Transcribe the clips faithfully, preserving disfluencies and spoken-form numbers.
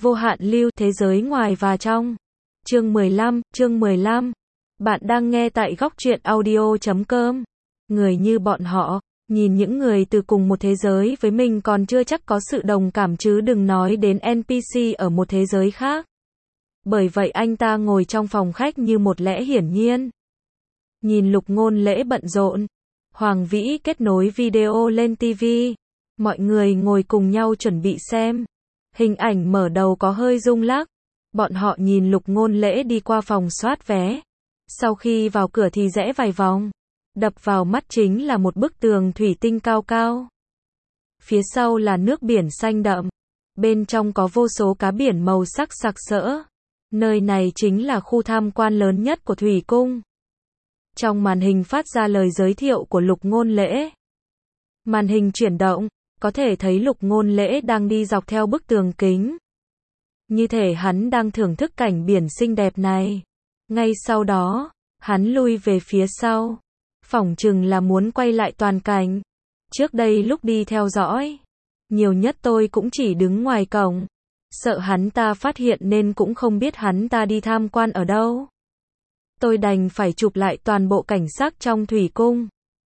Vô hạn lưu, thế giới ngoài và trong. Chương mười lăm, chương mười lăm. Bạn đang nghe tại góc truyện audio chấm com. Người như bọn họ, nhìn những người từ cùng một thế giới với mình còn chưa chắc có sự đồng cảm chứ đừng nói đến en pê xê ở một thế giới khác. Bởi vậy anh ta ngồi trong phòng khách như một lẽ hiển nhiên. Nhìn Lục Ngôn Lễ bận rộn. Hoàng Vĩ kết nối video lên ti vi. Mọi người ngồi cùng nhau chuẩn bị xem. Hình ảnh mở đầu có hơi rung lắc. Bọn họ nhìn Lục Ngôn Lễ đi qua phòng soát vé. Sau khi vào cửa thì rẽ vài vòng. Đập vào mắt chính là một bức tường thủy tinh cao cao. Phía sau là nước biển xanh đậm. Bên trong có vô số cá biển màu sắc sặc sỡ. Nơi này chính là khu tham quan lớn nhất của Thủy Cung. Trong màn hình phát ra lời giới thiệu của Lục Ngôn Lễ. Màn hình chuyển động, có thể thấy Lục Ngôn Lễ đang đi dọc theo bức tường kính. Như thể hắn đang thưởng thức cảnh biển xinh đẹp này. Ngay sau đó, hắn lui về phía sau. Phỏng chừng là muốn quay lại toàn cảnh. Trước đây lúc đi theo dõi, nhiều nhất tôi cũng chỉ đứng ngoài cổng. Sợ hắn ta phát hiện nên cũng không biết hắn ta đi tham quan ở đâu. Tôi đành phải chụp lại toàn bộ cảnh sắc trong Thủy Cung.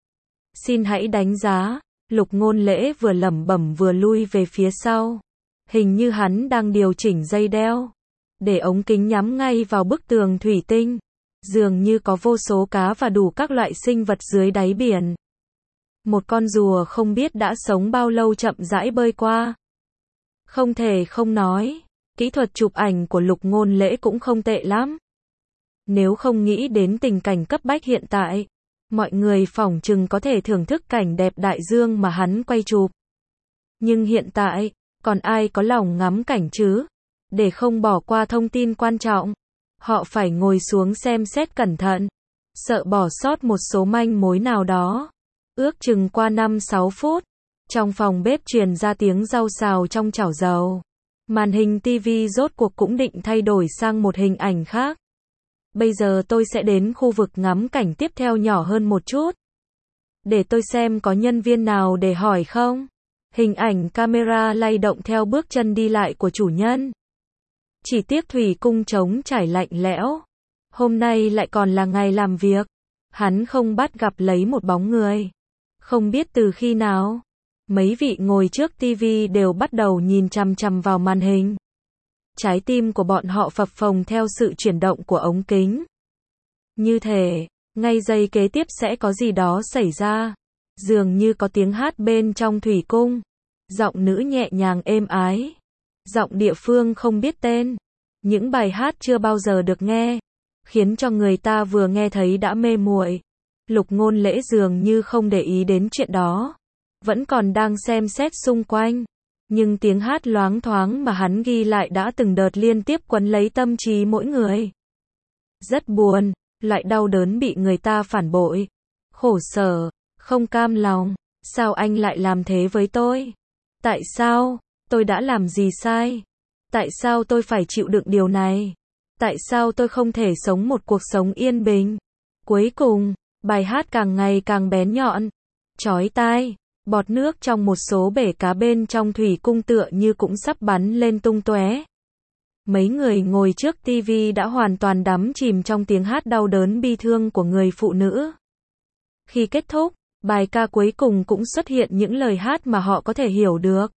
Xin hãy đánh giá. Lục Ngôn Lễ vừa lẩm bẩm vừa lui về phía sau. Hình như hắn đang điều chỉnh dây đeo. Để ống kính nhắm ngay vào bức tường thủy tinh. Dường như có vô số cá và đủ các loại sinh vật dưới đáy biển. Một con rùa không biết đã sống bao lâu chậm rãi bơi qua. Không thể không nói, kỹ thuật chụp ảnh của Lục Ngôn Lễ cũng không tệ lắm. Nếu không nghĩ đến tình cảnh cấp bách hiện tại, mọi người phỏng chừng có thể thưởng thức cảnh đẹp đại dương mà hắn quay chụp. Nhưng hiện tại, còn ai có lòng ngắm cảnh chứ? Để không bỏ qua thông tin quan trọng, họ phải ngồi xuống xem xét cẩn thận, sợ bỏ sót một số manh mối nào đó. Ước chừng qua năm sáu phút, trong phòng bếp truyền ra tiếng rau xào trong chảo dầu. Màn hình ti vi rốt cuộc cũng định thay đổi sang một hình ảnh khác. Bây giờ tôi sẽ đến khu vực ngắm cảnh tiếp theo nhỏ hơn một chút. Để tôi xem có nhân viên nào để hỏi không. Hình ảnh camera lay động theo bước chân đi lại của chủ nhân. Chỉ tiếc Thủy Cung trống trải lạnh lẽo. Hôm nay lại còn là ngày làm việc. Hắn không bắt gặp lấy một bóng người. Không biết từ khi nào, mấy vị ngồi trước ti vi đều bắt đầu nhìn chằm chằm vào màn hình. Trái tim của bọn họ phập phồng theo sự chuyển động của ống kính. Như thể, ngay giây kế tiếp sẽ có gì đó xảy ra. Dường như có tiếng hát bên trong Thủy Cung. Giọng nữ nhẹ nhàng êm ái. Giọng địa phương không biết tên. Những bài hát chưa bao giờ được nghe. Khiến cho người ta vừa nghe thấy đã mê muội. Lục Ngôn Lễ dường như không để ý đến chuyện đó. Vẫn còn đang xem xét xung quanh. Nhưng tiếng hát loáng thoáng mà hắn ghi lại đã từng đợt liên tiếp quấn lấy tâm trí mỗi người. Rất buồn, loại đau đớn bị người ta phản bội. Khổ sở, không cam lòng. Sao anh lại làm thế với tôi? Tại sao? Tôi đã làm gì sai? Tại sao tôi phải chịu đựng điều này? Tại sao tôi không thể sống một cuộc sống yên bình? Cuối cùng, bài hát càng ngày càng bén nhọn, chói tai. Bọt nước trong một số bể cá bên trong Thủy Cung tựa như cũng sắp bắn lên tung tóe. Mấy người ngồi trước ti vi đã hoàn toàn đắm chìm trong tiếng hát đau đớn bi thương của người phụ nữ. Khi kết thúc, bài ca cuối cùng cũng xuất hiện những lời hát mà họ có thể hiểu được.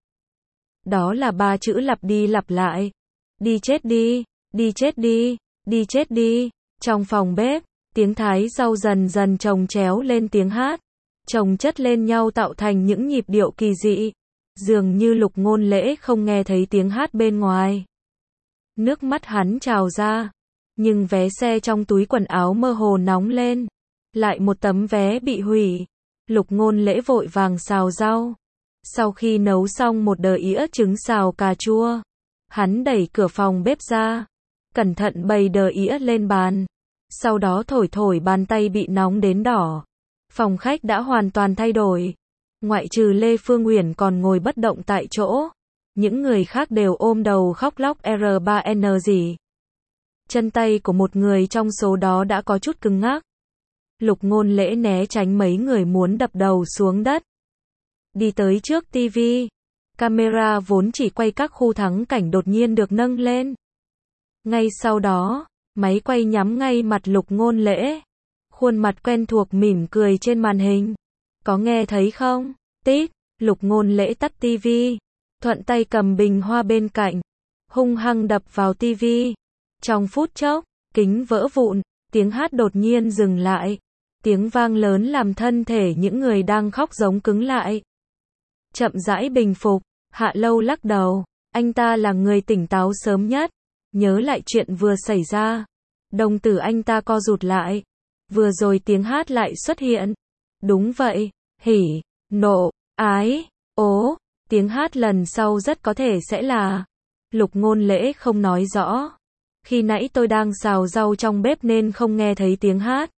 Đó là ba chữ lặp đi lặp lại. Đi chết đi, đi chết đi, đi chết đi. Trong phòng bếp, tiếng thái rau dần dần chồng chéo lên tiếng hát. Chồng chất lên nhau tạo thành những nhịp điệu kỳ dị. Dường như Lục Ngôn Lễ không nghe thấy tiếng hát bên ngoài. Nước mắt hắn trào ra. Nhưng vé xe trong túi quần áo mơ hồ nóng lên. Lại một tấm vé bị hủy. Lục Ngôn Lễ vội vàng xào rau. Sau khi nấu xong một đờ ĩa trứng xào cà chua, hắn đẩy cửa phòng bếp ra. Cẩn thận bày đờ ĩa lên bàn. Sau đó thổi thổi bàn tay bị nóng đến đỏ. Phòng khách đã hoàn toàn thay đổi. Ngoại trừ Lê Phương Uyển còn ngồi bất động tại chỗ. Những người khác đều ôm đầu khóc lóc R ba N gì. Chân tay của một người trong số đó đã có chút cứng ngắc. Lục Ngôn Lễ né tránh mấy người muốn đập đầu xuống đất. Đi tới trước ti vi. Camera vốn chỉ quay các khu thắng cảnh đột nhiên được nâng lên. Ngay sau đó, máy quay nhắm ngay mặt Lục Ngôn Lễ. Khuôn mặt quen thuộc mỉm cười trên màn hình. Có nghe thấy không? Tít, Lục Ngôn Lễ tắt tivi. Thuận tay cầm bình hoa bên cạnh. Hung hăng đập vào tivi. Trong phút chốc, kính vỡ vụn, tiếng hát đột nhiên dừng lại. Tiếng vang lớn làm thân thể những người đang khóc giống cứng lại. Chậm rãi bình phục, Hạ Lâu lắc đầu. Anh ta là người tỉnh táo sớm nhất. Nhớ lại chuyện vừa xảy ra. Đồng tử anh ta co rụt lại. Vừa rồi tiếng hát lại xuất hiện. Đúng vậy, hỉ, nộ, ái, ố. Tiếng hát lần sau rất có thể sẽ là... Lục Ngôn Lễ không nói rõ. Khi nãy tôi đang xào rau trong bếp nên không nghe thấy tiếng hát.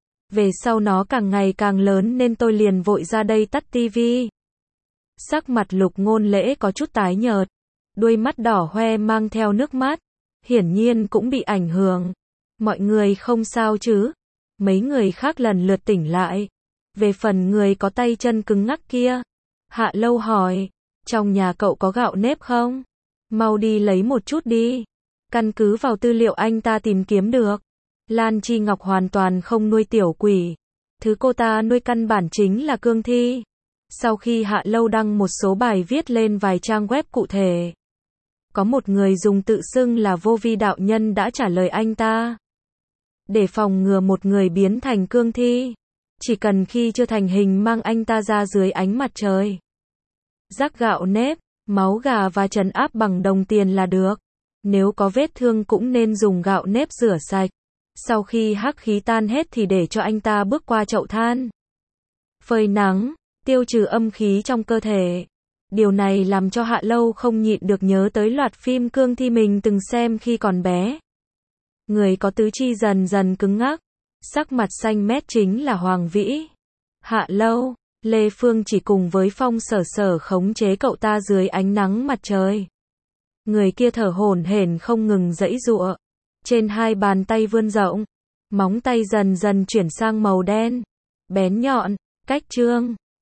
Về sau nó càng ngày càng lớn nên tôi liền vội ra đây tắt tivi. Sắc mặt Lục Ngôn Lễ có chút tái nhợt. Đuôi mắt đỏ hoe mang theo nước mắt. Hiển nhiên cũng bị ảnh hưởng. Mọi người không sao chứ? Mấy người khác lần lượt tỉnh lại. Về phần người có tay chân cứng ngắc kia. Hạ Lâu hỏi. Trong nhà cậu có gạo nếp không? Mau đi lấy một chút đi. Căn cứ vào tư liệu anh ta tìm kiếm được. Lan Chi Ngọc hoàn toàn không nuôi tiểu quỷ. Thứ cô ta nuôi căn bản chính là cương thi. Sau khi Hạ Lâu đăng một số bài viết lên vài trang web cụ thể. Có một người dùng tự xưng là Vô Vi đạo nhân đã trả lời anh ta. Để phòng ngừa một người biến thành cương thi. Chỉ cần khi chưa thành hình mang anh ta ra dưới ánh mặt trời. Rắc gạo nếp, máu gà và trấn áp bằng đồng tiền là được. Nếu có vết thương cũng nên dùng gạo nếp rửa sạch. Sau khi hắc khí tan hết thì để cho anh ta bước qua chậu than. Phơi nắng, tiêu trừ âm khí trong cơ thể. Điều này làm cho Hạ Lâu không nhịn được nhớ tới loạt phim cương thi mình từng xem khi còn bé. Người có tứ chi dần dần cứng ngắc. Sắc mặt xanh mét chính là Hoàng Vĩ. Hạ Lâu, Lê Phương chỉ cùng với Phong Sở Sở khống chế cậu ta dưới ánh nắng mặt trời. Người kia thở hổn hển không ngừng giãy giụa. Trên hai bàn tay vươn rộng. Móng tay dần dần chuyển sang màu đen. Bén nhọn, cách trương.